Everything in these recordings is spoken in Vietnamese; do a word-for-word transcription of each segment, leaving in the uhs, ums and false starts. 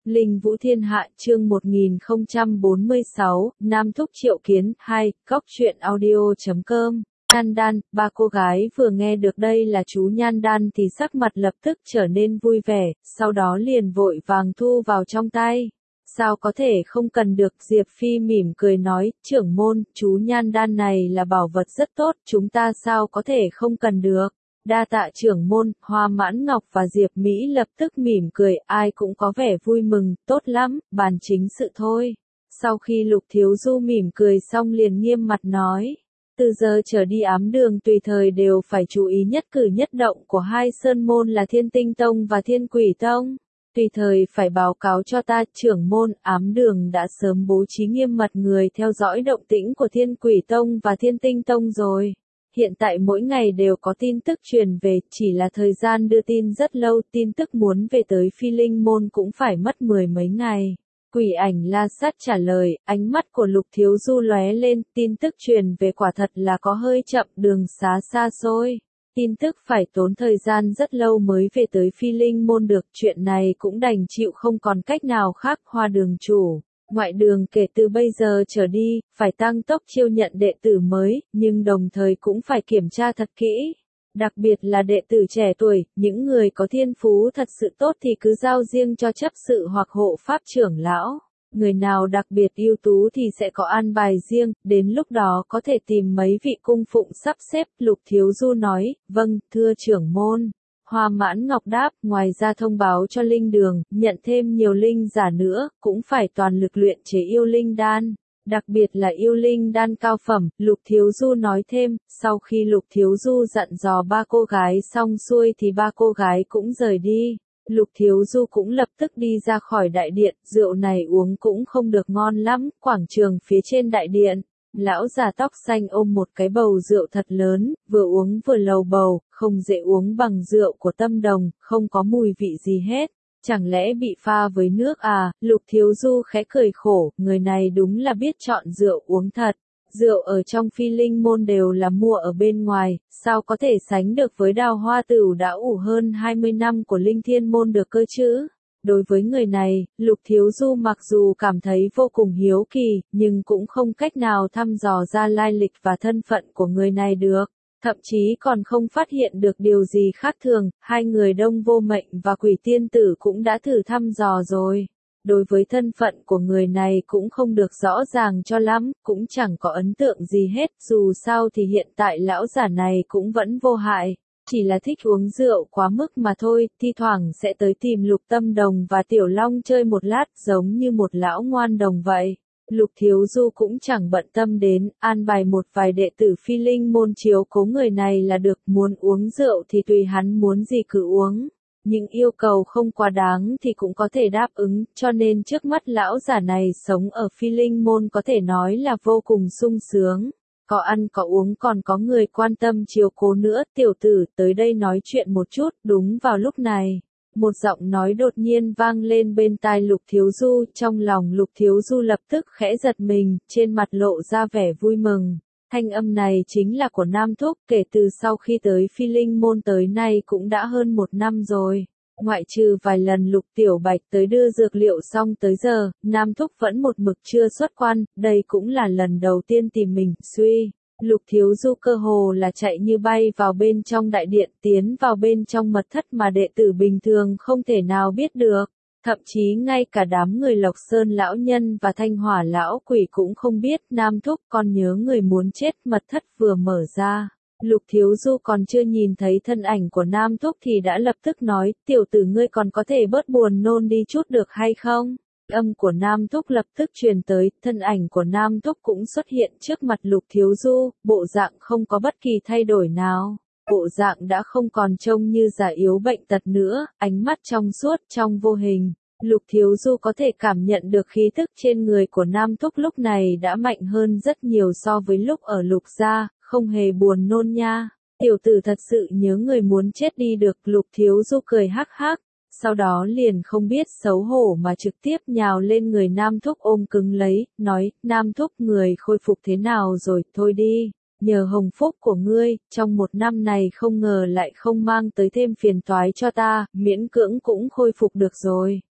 Linh Vũ Thiên Hạ chương một nghìn không trăm bốn mươi sáu, Nam Thúc Triệu Kiến, hai, Cóc truyện audio chấm com. Nhan Đan, ba cô gái vừa nghe được đây là chú Nhan Đan thì sắc mặt lập tức trở nên vui vẻ, sau đó liền vội vàng thu vào trong tay. Sao có thể không cần được, Diệp Phi mỉm cười nói, trưởng môn, chú Nhan Đan này là bảo vật rất tốt, chúng ta sao có thể không cần được. Đa tạ trưởng môn, Hoa Mãn Ngọc và Diệp Mỹ lập tức mỉm cười, ai cũng có vẻ vui mừng, tốt lắm, bàn chính sự thôi. Sau khi Lục Thiếu Du mỉm cười xong liền nghiêm mặt nói, từ giờ trở đi ám đường tùy thời đều phải chú ý nhất cử nhất động của hai sơn môn là Thiên Tinh Tông và Thiên Quỷ Tông. Tùy thời phải báo cáo cho ta, trưởng môn, ám đường đã sớm bố trí nghiêm mật người theo dõi động tĩnh của Thiên Quỷ Tông và Thiên Tinh Tông rồi. Hiện tại mỗi ngày đều có tin tức truyền về, chỉ là thời gian đưa tin rất lâu, tin tức muốn về tới Phi Linh Môn cũng phải mất mười mấy ngày. Quỷ Ảnh La Sát trả lời, ánh mắt của Lục Thiếu Du lóe lên, tin tức truyền về quả thật là có hơi chậm, đường xá xa xôi. Tin tức phải tốn thời gian rất lâu mới về tới Phi Linh Môn được, chuyện này cũng đành chịu không còn cách nào khác. Hoa đường chủ, ngoại đường kể từ bây giờ trở đi, phải tăng tốc chiêu nhận đệ tử mới, nhưng đồng thời cũng phải kiểm tra thật kỹ. Đặc biệt là đệ tử trẻ tuổi, những người có thiên phú thật sự tốt thì cứ giao riêng cho chấp sự hoặc hộ pháp trưởng lão. Người nào đặc biệt ưu tú thì sẽ có an bài riêng, đến lúc đó có thể tìm mấy vị cung phụng sắp xếp. Lục Thiếu Du nói, vâng, thưa trưởng môn. Hoa Mãn Ngọc đáp, ngoài ra thông báo cho linh đường, nhận thêm nhiều linh giả nữa, cũng phải toàn lực luyện chế yêu linh đan. Đặc biệt là yêu linh đan cao phẩm, Lục Thiếu Du nói thêm, sau khi Lục Thiếu Du dặn dò ba cô gái xong xuôi thì ba cô gái cũng rời đi. Lục Thiếu Du cũng lập tức đi ra khỏi đại điện, rượu này uống cũng không được ngon lắm, quảng trường phía trên đại điện. Lão già tóc xanh ôm một cái bầu rượu thật lớn, vừa uống vừa lầu bầu, không dễ uống bằng rượu của Tâm Đồng, không có mùi vị gì hết. Chẳng lẽ bị pha với nước à? Lục Thiếu Du khẽ cười khổ, người này đúng là biết chọn rượu uống thật. Rượu ở trong Phi Linh Môn đều là mua ở bên ngoài, sao có thể sánh được với Đào Hoa Tửu đã ủ hơn hai mươi năm của Linh Thiên Môn được cơ chứ? Đối với người này, Lục Thiếu Du mặc dù cảm thấy vô cùng hiếu kỳ, nhưng cũng không cách nào thăm dò ra lai lịch và thân phận của người này được. Thậm chí còn không phát hiện được điều gì khác thường, hai người Đông Vô Mệnh và Quỷ Tiên Tử cũng đã thử thăm dò rồi. Đối với thân phận của người này cũng không được rõ ràng cho lắm, cũng chẳng có ấn tượng gì hết, dù sao thì hiện tại lão giả này cũng vẫn vô hại. Chỉ là thích uống rượu quá mức mà thôi, thi thoảng sẽ tới tìm Lục Tâm Đồng và Tiểu Long chơi một lát giống như một lão ngoan đồng vậy. Lục Thiếu Du cũng chẳng bận tâm đến, an bài một vài đệ tử Phi Linh Môn chiếu cố người này là được, muốn uống rượu thì tùy hắn muốn gì cứ uống. Những yêu cầu không quá đáng thì cũng có thể đáp ứng, cho nên trước mắt lão giả này sống ở Phi Linh Môn có thể nói là vô cùng sung sướng. Có ăn có uống còn có người quan tâm chiếu cố nữa, tiểu tử tới đây nói chuyện một chút. Đúng vào lúc này, một giọng nói đột nhiên vang lên bên tai Lục Thiếu Du, trong lòng Lục Thiếu Du lập tức khẽ giật mình, trên mặt lộ ra vẻ vui mừng. Thanh âm này chính là của Nam Thúc, kể từ sau khi tới Phi Linh Môn tới nay cũng đã hơn một năm rồi. Ngoại trừ vài lần Lục Tiểu Bạch tới đưa dược liệu xong tới giờ, Nam Thúc vẫn một mực chưa xuất quan, đây cũng là lần đầu tiên tìm mình, suy. Lục Thiếu Du cơ hồ là chạy như bay vào bên trong đại điện, tiến vào bên trong mật thất mà đệ tử bình thường không thể nào biết được. Thậm chí ngay cả đám người Lộc Sơn lão nhân và Thanh Hỏa lão quỷ cũng không biết. Nam Thúc còn nhớ người muốn chết, mật thất vừa mở ra. Lục Thiếu Du còn chưa nhìn thấy thân ảnh của Nam Thúc thì đã lập tức nói, tiểu tử ngươi còn có thể bớt buồn nôn đi chút được hay không? Âm của Nam Thúc lập tức truyền tới, thân ảnh của Nam Thúc cũng xuất hiện trước mặt Lục Thiếu Du, bộ dạng không có bất kỳ thay đổi nào. Bộ dạng đã không còn trông như già yếu bệnh tật nữa, ánh mắt trong suốt trong vô hình. Lục Thiếu Du có thể cảm nhận được khí tức trên người của Nam Thúc lúc này đã mạnh hơn rất nhiều so với lúc ở Lục gia, không hề buồn nôn nha. Tiểu tử thật sự nhớ người muốn chết đi được. Lục Thiếu Du cười hắc hắc, sau đó liền không biết xấu hổ mà trực tiếp nhào lên người Nam Thúc ôm cứng lấy, nói, Nam Thúc người khôi phục thế nào rồi, thôi đi. Nhờ hồng phúc của ngươi, trong một năm này không ngờ lại không mang tới thêm phiền toái cho ta, miễn cưỡng cũng khôi phục được rồi.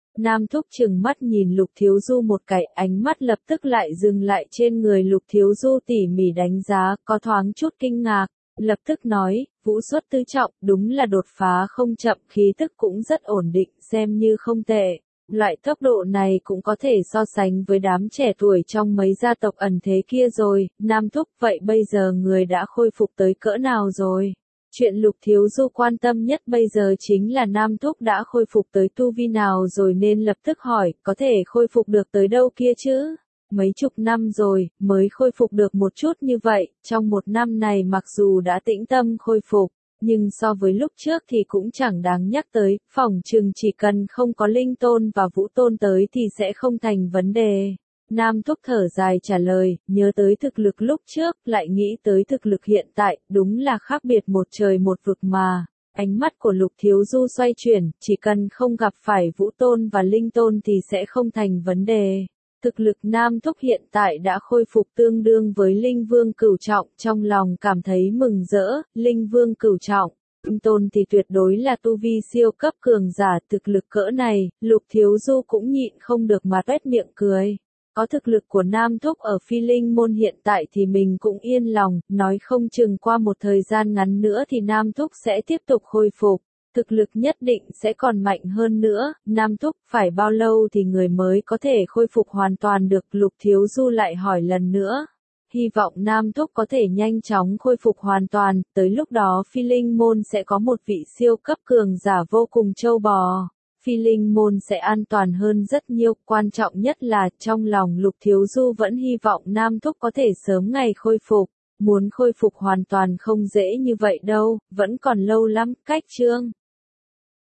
Nam Thúc trừng mắt nhìn Lục Thiếu Du một cái, ánh mắt lập tức lại dừng lại trên người Lục Thiếu Du tỉ mỉ đánh giá, có thoáng chút kinh ngạc, lập tức nói, vũ xuất tứ trọng, đúng là đột phá không chậm, khí tức cũng rất ổn định, xem như không tệ. Loại tốc độ này cũng có thể so sánh với đám trẻ tuổi trong mấy gia tộc ẩn thế kia rồi. Nam Thúc, vậy bây giờ người đã khôi phục tới cỡ nào rồi? Chuyện Lục Thiếu Du quan tâm nhất bây giờ chính là Nam Thúc đã khôi phục tới tu vi nào rồi, nên lập tức hỏi, có thể khôi phục được tới đâu kia chứ? Mấy chục năm rồi, mới khôi phục được một chút như vậy, trong một năm này mặc dù đã tĩnh tâm khôi phục, nhưng so với lúc trước thì cũng chẳng đáng nhắc tới, phỏng chừng chỉ cần không có Linh Tôn và Vũ Tôn tới thì sẽ không thành vấn đề. Nam Thúc thở dài trả lời, nhớ tới thực lực lúc trước, lại nghĩ tới thực lực hiện tại, đúng là khác biệt một trời một vực mà. Ánh mắt của Lục Thiếu Du xoay chuyển, chỉ cần không gặp phải Vũ Tôn và Linh Tôn thì sẽ không thành vấn đề. Thực lực Nam Thúc hiện tại đã khôi phục tương đương với Linh Vương cửu trọng, trong lòng cảm thấy mừng rỡ. Linh Vương cửu trọng, Linh Tôn thì tuyệt đối là tu vi siêu cấp cường giả, thực lực cỡ này, Lục Thiếu Du cũng nhịn không được mà tuét miệng cười. Có thực lực của Nam Thúc ở Phi Linh môn hiện tại thì mình cũng yên lòng, nói không chừng qua một thời gian ngắn nữa thì Nam Thúc sẽ tiếp tục khôi phục. Thực lực nhất định sẽ còn mạnh hơn nữa. Nam Thúc, phải bao lâu thì người mới có thể khôi phục hoàn toàn được? Lục Thiếu Du lại hỏi lần nữa. Hy vọng Nam Thúc có thể nhanh chóng khôi phục hoàn toàn, tới lúc đó Phi Linh môn sẽ có một vị siêu cấp cường giả vô cùng trâu bò. Phi Linh môn sẽ an toàn hơn rất nhiều, quan trọng nhất là trong lòng Lục Thiếu Du vẫn hy vọng Nam Thúc có thể sớm ngày khôi phục. Muốn khôi phục hoàn toàn không dễ như vậy đâu, vẫn còn lâu lắm, cách chương